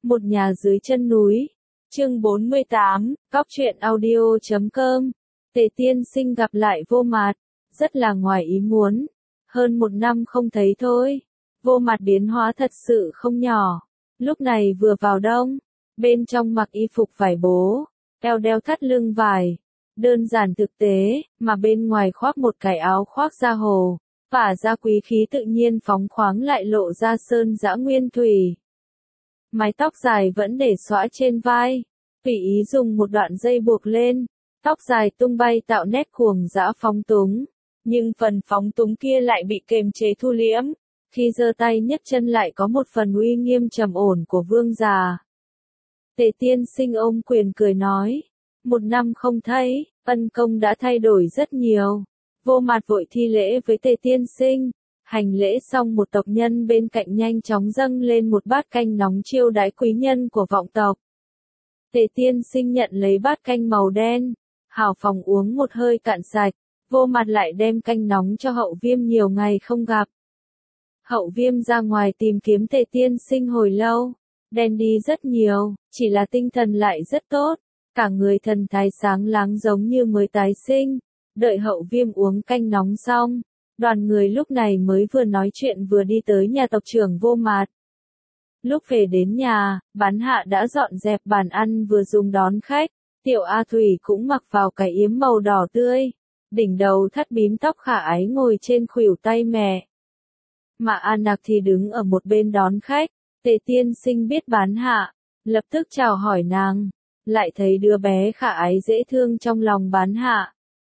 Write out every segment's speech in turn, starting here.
Một nhà dưới chân núi. Chương 48, Cóc truyện audio.com. Tề tiên sinh gặp lại Vô Mạt, rất là ngoài ý muốn. Hơn 1 năm không thấy thôi. Vô Mạt biến hóa thật sự không nhỏ. Lúc này vừa vào đông, bên trong mặc y phục vải bố, eo đeo thắt lưng vải. Đơn giản thực tế, mà bên ngoài khoác một cái áo khoác da hồ, phả ra quý khí tự nhiên phóng khoáng lại lộ ra sơn dã nguyên thủy. Mái tóc dài vẫn để xõa trên vai, tùy ý dùng một đoạn dây buộc lên, tóc dài tung bay tạo nét cuồng dã phóng túng, nhưng phần phóng túng kia lại bị kềm chế thu liễm, khi giơ tay nhấc chân lại có một phần uy nghiêm trầm ổn của vương già. Tề tiên sinh ôm quyền cười nói, 1 năm không thấy, ân công đã thay đổi rất nhiều. Vô Mạt vội thi lễ với Tề tiên sinh, hành lễ xong một tộc nhân bên cạnh nhanh chóng dâng lên một bát canh nóng chiêu đãi quý nhân của vọng tộc. Tề tiên sinh nhận lấy bát canh màu đen, hào phóng uống một hơi cạn sạch, Vô Mạt lại đem canh nóng cho Hậu Viêm nhiều ngày không gặp. Hậu Viêm ra ngoài tìm kiếm Tề tiên sinh hồi lâu, đen đi rất nhiều, chỉ là tinh thần lại rất tốt, cả người thần thái sáng láng giống như mới tái sinh. Đợi Hậu Viêm uống canh nóng xong, đoàn người lúc này mới vừa nói chuyện vừa đi tới nhà tộc trưởng Vô Mạt. Lúc về đến nhà, Bán Hạ đã dọn dẹp bàn ăn vừa dùng đón khách, Tiểu A Thủy cũng mặc vào cái yếm màu đỏ tươi, đỉnh đầu thắt bím tóc khả ái ngồi trên khuỷu tay mẹ. Mà An Nặc thì đứng ở một bên đón khách. Tề tiên sinh biết Bán Hạ, lập tức chào hỏi nàng, lại thấy đứa bé khả ái dễ thương trong lòng Bán Hạ.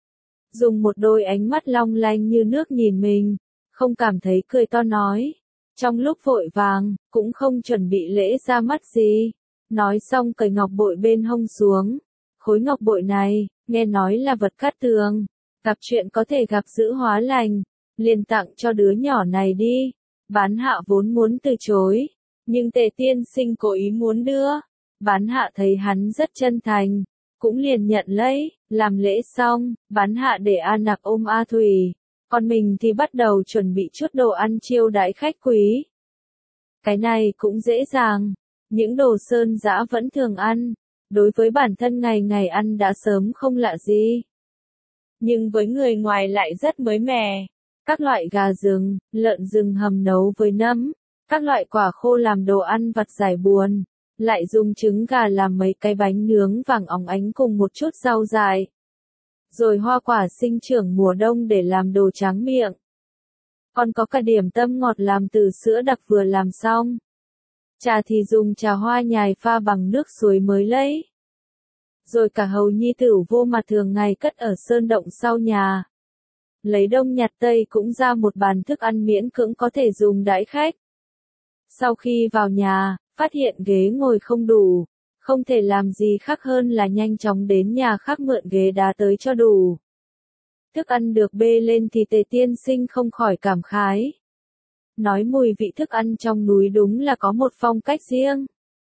Dùng một đôi ánh mắt long lanh như nước nhìn mình, không cảm thấy cười to nói. Trong lúc vội vàng, cũng không chuẩn bị lễ ra mắt gì. Nói xong cởi ngọc bội bên hông xuống. Khối ngọc bội này, nghe nói là vật cát tường. Gặp chuyện có thể gặp giữ hóa lành. Liền tặng cho đứa nhỏ này đi. Bán Hạ vốn muốn từ chối. Nhưng Tề tiên sinh cố ý muốn đưa. Bán Hạ thấy hắn rất chân thành. Cũng liền nhận lấy, làm lễ xong, Bán Hạ để An Nặc ôm A Thủy, còn mình thì bắt đầu chuẩn bị chút đồ ăn chiêu đãi khách quý. Cái này cũng dễ dàng, những đồ sơn dã vẫn thường ăn, đối với bản thân ngày ngày ăn đã sớm không lạ gì. Nhưng với người ngoài lại rất mới mẻ, các loại gà rừng, lợn rừng hầm nấu với nấm, các loại quả khô làm đồ ăn vặt giải buồn. Lại dùng trứng gà làm mấy cái bánh nướng vàng óng ánh cùng một chút rau dại. Rồi hoa quả sinh trưởng mùa đông để làm đồ tráng miệng. Còn có cả điểm tâm ngọt làm từ sữa đặc vừa làm xong. Trà thì dùng trà hoa nhài pha bằng nước suối mới lấy. Rồi cả hầu nhi tử Vô Mạt thường ngày cất ở sơn động sau nhà. Lấy đông nhặt tây cũng ra một bàn thức ăn miễn cưỡng có thể dùng đãi khách. Sau khi vào nhà, phát hiện ghế ngồi không đủ, không thể làm gì khác hơn là nhanh chóng đến nhà khác mượn ghế đá tới cho đủ. Thức ăn được bê lên thì Tề tiên sinh không khỏi cảm khái. Nói mùi vị thức ăn trong núi đúng là có một phong cách riêng.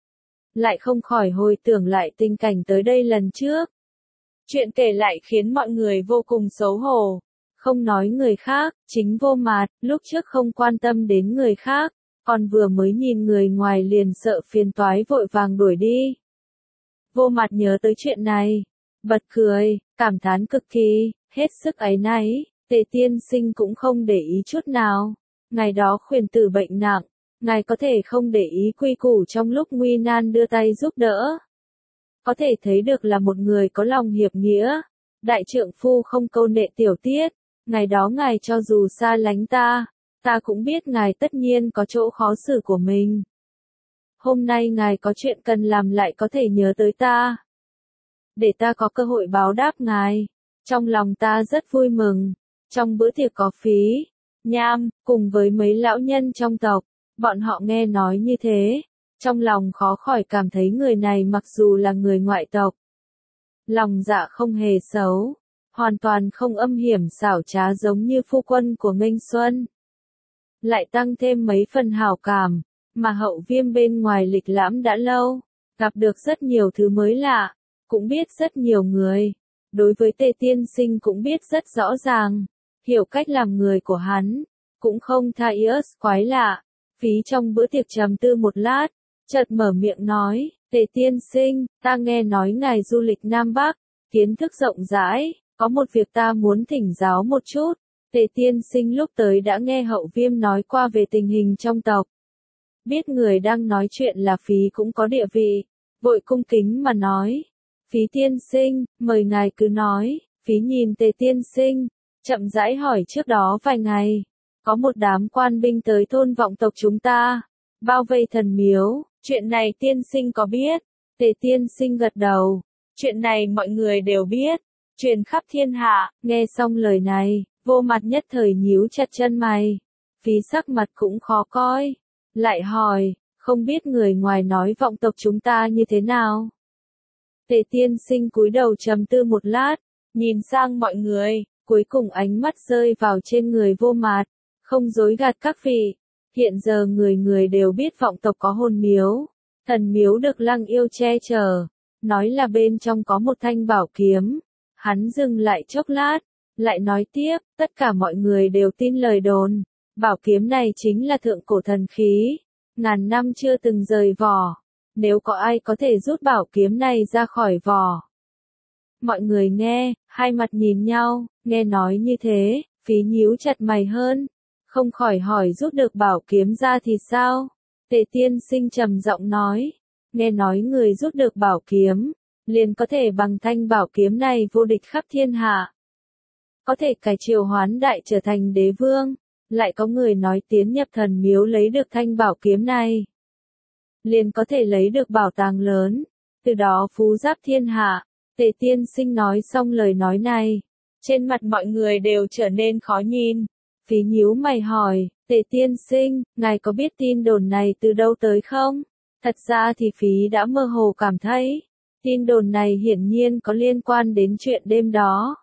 Lại không khỏi hồi tưởng lại tình cảnh tới đây lần trước. Chuyện kể lại khiến mọi người vô cùng xấu hổ. Không nói người khác, chính Vô Mạt, lúc trước không quan tâm đến người khác. Còn vừa mới nhìn người ngoài liền sợ phiền toái vội vàng đuổi đi. Vô Mạt nhớ tới chuyện này, bật cười, cảm thán cực kỳ, hết sức áy náy. Tề tiên sinh cũng không để ý chút nào. Ngày đó Khuyển Tử bệnh nặng, ngài có thể không để ý quy củ trong lúc nguy nan đưa tay giúp đỡ. Có thể thấy được là một người có lòng hiệp nghĩa, đại trượng phu không câu nệ tiểu tiết. Ngày đó ngài cho dù xa lánh ta cũng biết ngài tất nhiên có chỗ khó xử của mình. Hôm nay ngài có chuyện cần làm lại có thể nhớ tới ta. Để ta có cơ hội báo đáp ngài. Trong lòng ta rất vui mừng. Trong bữa tiệc có Phí, Nham, cùng với mấy lão nhân trong tộc, bọn họ nghe nói như thế. Trong lòng khó khỏi cảm thấy người này mặc dù là người ngoại tộc. Lòng dạ không hề xấu. Hoàn toàn không âm hiểm xảo trá giống như phu quân của Nghênh Xuân. Lại tăng thêm mấy phần hảo cảm, mà Hậu Viêm bên ngoài lịch lãm đã lâu, gặp được rất nhiều thứ mới lạ, cũng biết rất nhiều người. Đối với Tề tiên sinh cũng biết rất rõ ràng, hiểu cách làm người của hắn, cũng không tha ius quái lạ. Phí trong bữa tiệc trầm tư một lát, chợt mở miệng nói, Tề tiên sinh, ta nghe nói ngài du lịch Nam Bắc, kiến thức rộng rãi, có một việc ta muốn thỉnh giáo một chút. Tề tiên sinh lúc tới đã nghe Hậu Viêm nói qua về tình hình trong tộc. Biết người đang nói chuyện là Phí cũng có địa vị, vội cung kính mà nói. Phí tiên sinh, mời ngài cứ nói. Phí nhìn Tề tiên sinh, chậm rãi hỏi trước đó vài ngày, có một đám quan binh tới thôn vọng tộc chúng ta, bao vây thần miếu, chuyện này tiên sinh có biết? Tề tiên sinh gật đầu, chuyện này mọi người đều biết, truyền khắp thiên hạ. Nghe xong lời này, Vô Mặt nhất thời nhíu chặt chân mày, Phí sắc mặt cũng khó coi, lại hỏi, không biết người ngoài nói vọng tộc chúng ta như thế nào? Tề tiên sinh cúi đầu trầm tư một lát, nhìn sang mọi người, cuối cùng ánh mắt rơi vào trên người Vô Mặt, không dối gạt các vị. Hiện giờ người người đều biết vọng tộc có hồn miếu, thần miếu được Lăng Yêu che chở, nói là bên trong có một thanh bảo kiếm. Hắn dừng lại chốc lát, lại nói tiếp, tất cả mọi người đều tin lời đồn, bảo kiếm này chính là thượng cổ thần khí, ngàn năm chưa từng rời vỏ, nếu có ai có thể rút bảo kiếm này ra khỏi vỏ. Mọi người nghe, hai mặt nhìn nhau, nghe nói như thế, Phí nhíu chặt mày hơn, không khỏi hỏi rút được bảo kiếm ra thì sao? Tề tiên sinh trầm giọng nói, nghe nói người rút được bảo kiếm, liền có thể bằng thanh bảo kiếm này vô địch khắp thiên hạ. Có thể cải triều hoán đại trở thành đế vương, lại có người nói tiến nhập thần miếu lấy được thanh bảo kiếm này, liền có thể lấy được bảo tàng lớn, từ đó phú giáp thiên hạ. Tề tiên sinh nói xong lời nói này, trên mặt mọi người đều trở nên khó nhìn. Phí nhíu mày hỏi, Tề tiên sinh, ngài có biết tin đồn này từ đâu tới không? Thật ra thì Phí đã mơ hồ cảm thấy, tin đồn này hiển nhiên có liên quan đến chuyện đêm đó.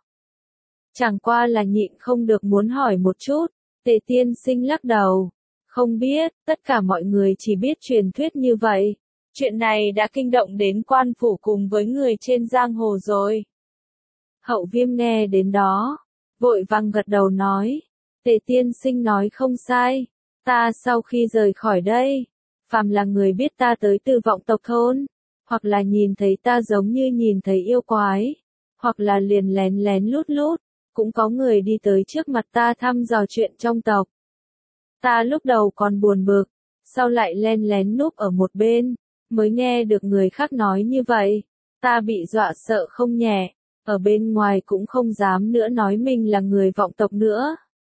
Chẳng qua là nhịn không được muốn hỏi một chút. Tề tiên sinh lắc đầu, không biết, tất cả mọi người chỉ biết truyền thuyết như vậy. Chuyện này đã kinh động đến quan phủ cùng với người trên giang hồ rồi. Hậu Viêm nghe đến đó, vội vàng gật đầu nói, Tề tiên sinh nói không sai, ta sau khi rời khỏi đây, phàm là người biết ta tới từ vọng tộc thôn, hoặc là nhìn thấy ta giống như nhìn thấy yêu quái, hoặc là liền lén lén lút lút, cũng có người đi tới trước mặt ta thăm dò chuyện trong tộc. Ta lúc đầu còn buồn bực, sau lại len lén núp ở một bên, mới nghe được người khác nói như vậy, ta bị dọa sợ không nhẹ, ở bên ngoài cũng không dám nữa nói mình là người vọng tộc nữa.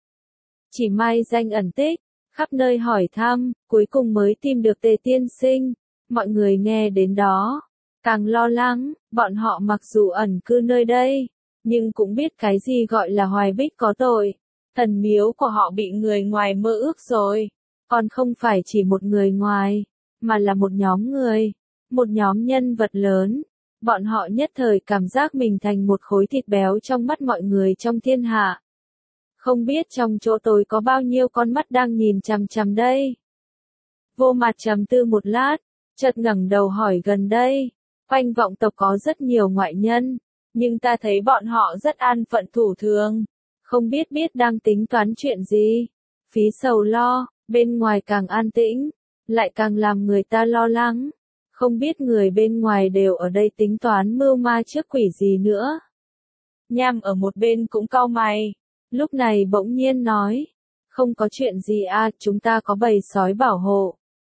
Chỉ mai danh ẩn tích, khắp nơi hỏi thăm, cuối cùng mới tìm được Tề tiên sinh. Mọi người nghe đến đó, càng lo lắng, bọn họ mặc dù ẩn cư nơi đây, nhưng cũng biết cái gì gọi là Hoài Bích có tội. Thần miếu của họ bị người ngoài mơ ước rồi, còn không phải chỉ một người ngoài, mà là một nhóm người, một nhóm nhân vật lớn. Bọn họ nhất thời cảm giác mình thành một khối thịt béo trong mắt mọi người trong thiên hạ. Không biết trong chỗ tôi có bao nhiêu con mắt đang nhìn chằm chằm đây. Vô Mặt trầm tư một lát, chợt ngẩng đầu hỏi gần đây, quanh vọng tộc có rất nhiều ngoại nhân, nhưng ta thấy bọn họ rất an phận thủ thường, không biết đang tính toán chuyện gì. Phí sầu lo, bên ngoài càng an tĩnh, lại càng làm người ta lo lắng, không biết người bên ngoài đều ở đây tính toán mưu ma trước quỷ gì nữa. Nham ở một bên cũng cau mày, lúc này bỗng nhiên nói, không có chuyện gì à, chúng ta có bầy sói bảo hộ.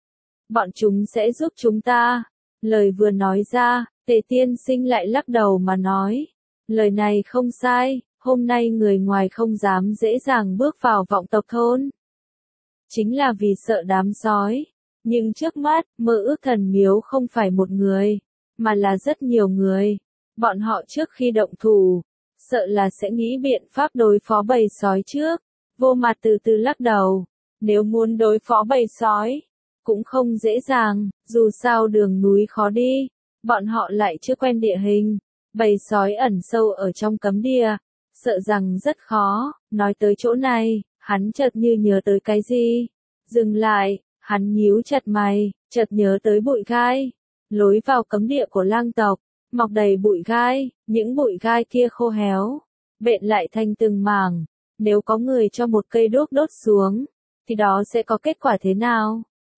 Bọn chúng sẽ giúp chúng ta. Lời vừa nói ra, Tề tiên sinh lại lắc đầu mà nói, lời này không sai, hôm nay người ngoài không dám dễ dàng bước vào vọng tộc thôn. Chính là vì sợ đám sói. Nhưng trước mắt, mơ ước thần miếu không phải một người, mà là rất nhiều người. Bọn họ trước khi động thủ, sợ là sẽ nghĩ biện pháp đối phó bầy sói trước. Vô Mặt từ từ lắc đầu, nếu muốn đối phó bầy sói, cũng không dễ dàng, dù sao đường núi khó đi, bọn họ lại chưa quen địa hình, bầy sói ẩn sâu ở trong cấm địa, sợ rằng rất khó. Nói tới chỗ này, hắn chợt như nhớ tới cái gì, dừng lại, hắn nhíu chặt mày, chợt nhớ tới bụi gai, lối vào cấm địa của lang tộc, mọc đầy bụi gai, những bụi gai kia khô héo, bện lại thành từng mảng, nếu có người cho một cây đuốc đốt xuống, thì đó sẽ có kết quả thế nào?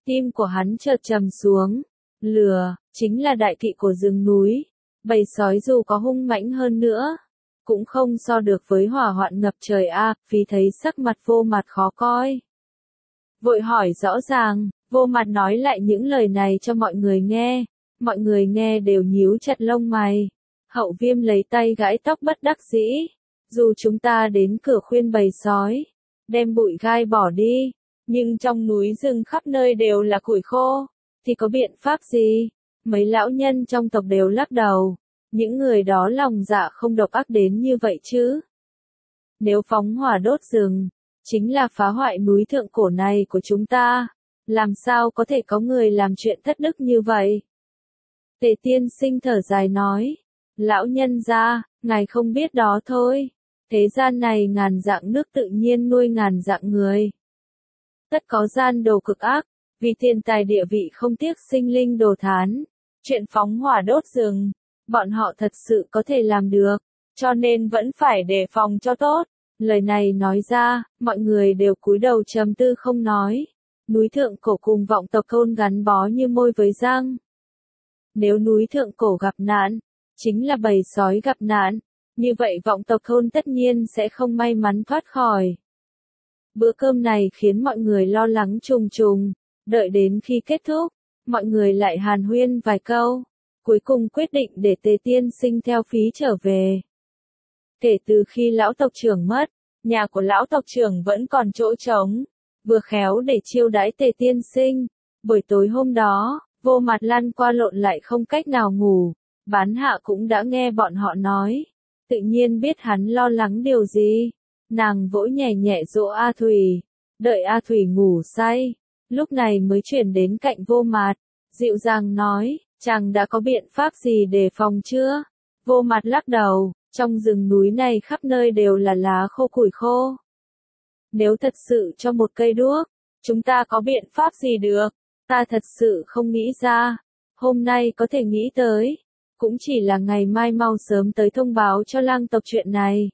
Tim của hắn chợt trầm xuống. Lừa, chính là đại kỵ của rừng núi. Bầy sói dù có hung mãnh hơn nữa, cũng không so được với hỏa hoạn ngập trời a. Phí thấy sắc mặt Vô Mặt khó coi, vội hỏi rõ ràng. Vô Mặt nói lại những lời này cho mọi người nghe. Mọi người nghe đều nhíu chặt lông mày. Hậu Viêm lấy tay gãi tóc bất đắc dĩ. Dù chúng ta đến cửa khuyên bầy sói, đem bụi gai bỏ đi, nhưng trong núi rừng khắp nơi đều là củi khô, thì có biện pháp gì? Mấy lão nhân trong tộc đều lắc đầu. Những người đó lòng dạ không độc ác đến như vậy chứ. Nếu phóng hỏa đốt rừng, chính là phá hoại núi thượng cổ này của chúng ta. Làm sao có thể có người làm chuyện thất đức như vậy? Tề Tiên Sinh thở dài nói. Lão nhân gia, ngài không biết đó thôi. Thế gian này ngàn dạng nước tự nhiên nuôi ngàn dạng người. Tất có gian đồ cực ác, vì tiền tài địa vị không tiếc sinh linh đồ thán. Chuyện phóng hỏa đốt rừng, bọn họ thật sự có thể làm được, cho nên vẫn phải đề phòng cho tốt. Lời này nói ra, mọi người đều cúi đầu trầm tư không nói. Núi thượng cổ cùng vọng tộc thôn gắn bó như môi với răng. Nếu núi thượng cổ gặp nạn, chính là bầy sói gặp nạn, như vậy vọng tộc thôn tất nhiên sẽ không may mắn thoát khỏi. Bữa cơm này khiến mọi người lo lắng trùng trùng, đợi đến khi kết thúc, mọi người lại hàn huyên vài câu, cuối cùng quyết định để Tề Tiên Sinh theo phí trở về. Kể từ khi lão tộc trưởng mất, nhà của lão tộc trưởng vẫn còn chỗ trống, vừa khéo để chiêu đãi Tề Tiên Sinh. Buổi tối hôm đó, Vô Mặt lăn qua lộn lại không cách nào ngủ. Bán Hạ cũng đã nghe bọn họ nói, tự nhiên biết hắn lo lắng điều gì. Nàng vỗ nhẹ nhẹ dỗ A Thủy, đợi A Thủy ngủ say, lúc này mới chuyển đến cạnh Vô Mặt, dịu dàng nói, chàng đã có biện pháp gì để phòng chưa? Vô Mặt lắc đầu, trong rừng núi này khắp nơi đều là lá khô củi khô. Nếu thật sự cho một cây đuốc, chúng ta có biện pháp gì được? Ta thật sự không nghĩ ra, hôm nay có thể nghĩ tới, cũng chỉ là ngày mai mau sớm tới thông báo cho lang tộc chuyện này.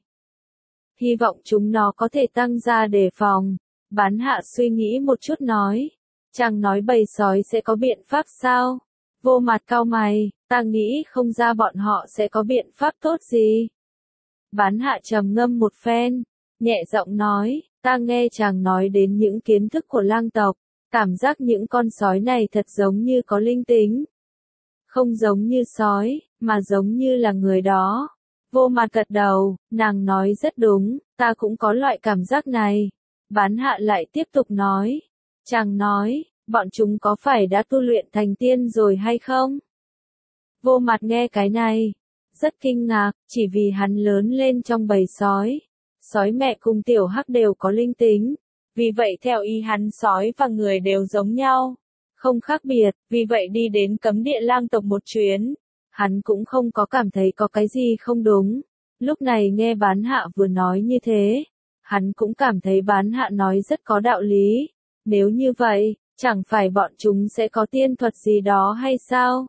Hy vọng chúng nó có thể tăng ra đề phòng. Bán Hạ suy nghĩ một chút nói, chàng nói bầy sói sẽ có biện pháp sao? Vô Mặt cau mày, ta nghĩ không ra bọn họ sẽ có biện pháp tốt gì. Bán Hạ trầm ngâm một phen, nhẹ giọng nói, ta nghe chàng nói đến những kiến thức của lang tộc, cảm giác những con sói này thật giống như có linh tính. Không giống như sói, mà giống như là người đó. Vô Mặt gật đầu, nàng nói rất đúng, ta cũng có loại cảm giác này. Bán Hạ lại tiếp tục nói, chàng nói, bọn chúng có phải đã tu luyện thành tiên rồi hay không? Vô Mặt nghe cái này, rất kinh ngạc, chỉ vì hắn lớn lên trong bầy sói. Sói mẹ cùng tiểu hắc đều có linh tính, vì vậy theo ý hắn sói và người đều giống nhau, không khác biệt, vì vậy đi đến cấm địa lang tộc một chuyến. Hắn cũng không có cảm thấy có cái gì không đúng. Lúc này nghe Bán Hạ vừa nói như thế, hắn cũng cảm thấy Bán Hạ nói rất có đạo lý. Nếu như vậy, chẳng phải bọn chúng sẽ có tiên thuật gì đó hay sao?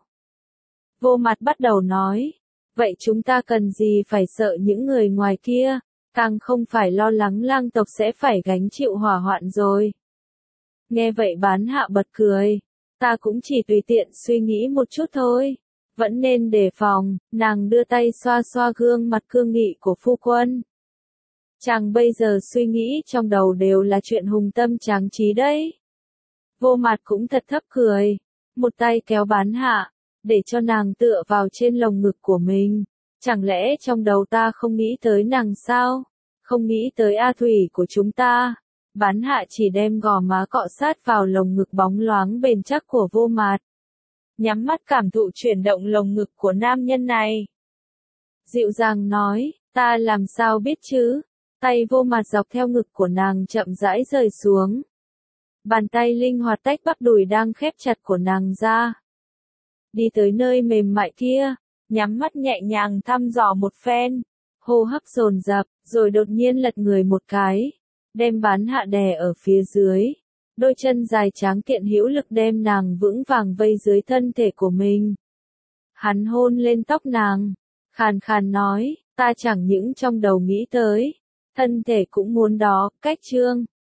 Vô Mặt bắt đầu nói, vậy chúng ta cần gì phải sợ những người ngoài kia, càng không phải lo lắng lang tộc sẽ phải gánh chịu hỏa hoạn rồi. Nghe vậy Bán Hạ bật cười, ta cũng chỉ tùy tiện suy nghĩ một chút thôi. Vẫn nên đề phòng, nàng đưa tay xoa xoa gương mặt cương nghị của phu quân. Chàng bây giờ suy nghĩ trong đầu đều là chuyện hùng tâm tráng trí đấy. Vô Mặt cũng thật thấp cười, một tay kéo Bán Hạ, để cho nàng tựa vào trên lồng ngực của mình. Chẳng lẽ trong đầu ta không nghĩ tới nàng sao? Không nghĩ tới A Thủy của chúng ta. Bán Hạ chỉ đem gò má cọ sát vào lồng ngực bóng loáng bền chắc của Vô Mặt. Nhắm mắt cảm thụ chuyển động lồng ngực của nam nhân này. Dịu dàng nói, ta làm sao biết chứ? Tay Vô Mặt dọc theo ngực của nàng chậm rãi rời xuống. Bàn tay linh hoạt tách bắp đùi đang khép chặt của nàng ra. Đi tới nơi mềm mại kia, nhắm mắt nhẹ nhàng thăm dò một phen, hô hấp dồn dập, rồi đột nhiên lật người một cái, đem Bán Hạ đè ở phía dưới. Đôi chân dài tráng kiện hữu lực đem nàng vững vàng vây dưới thân thể của mình. Hắn hôn lên tóc nàng, khàn khàn nói, ta chẳng những trong đầu nghĩ tới, thân thể cũng muốn đó, cách trương.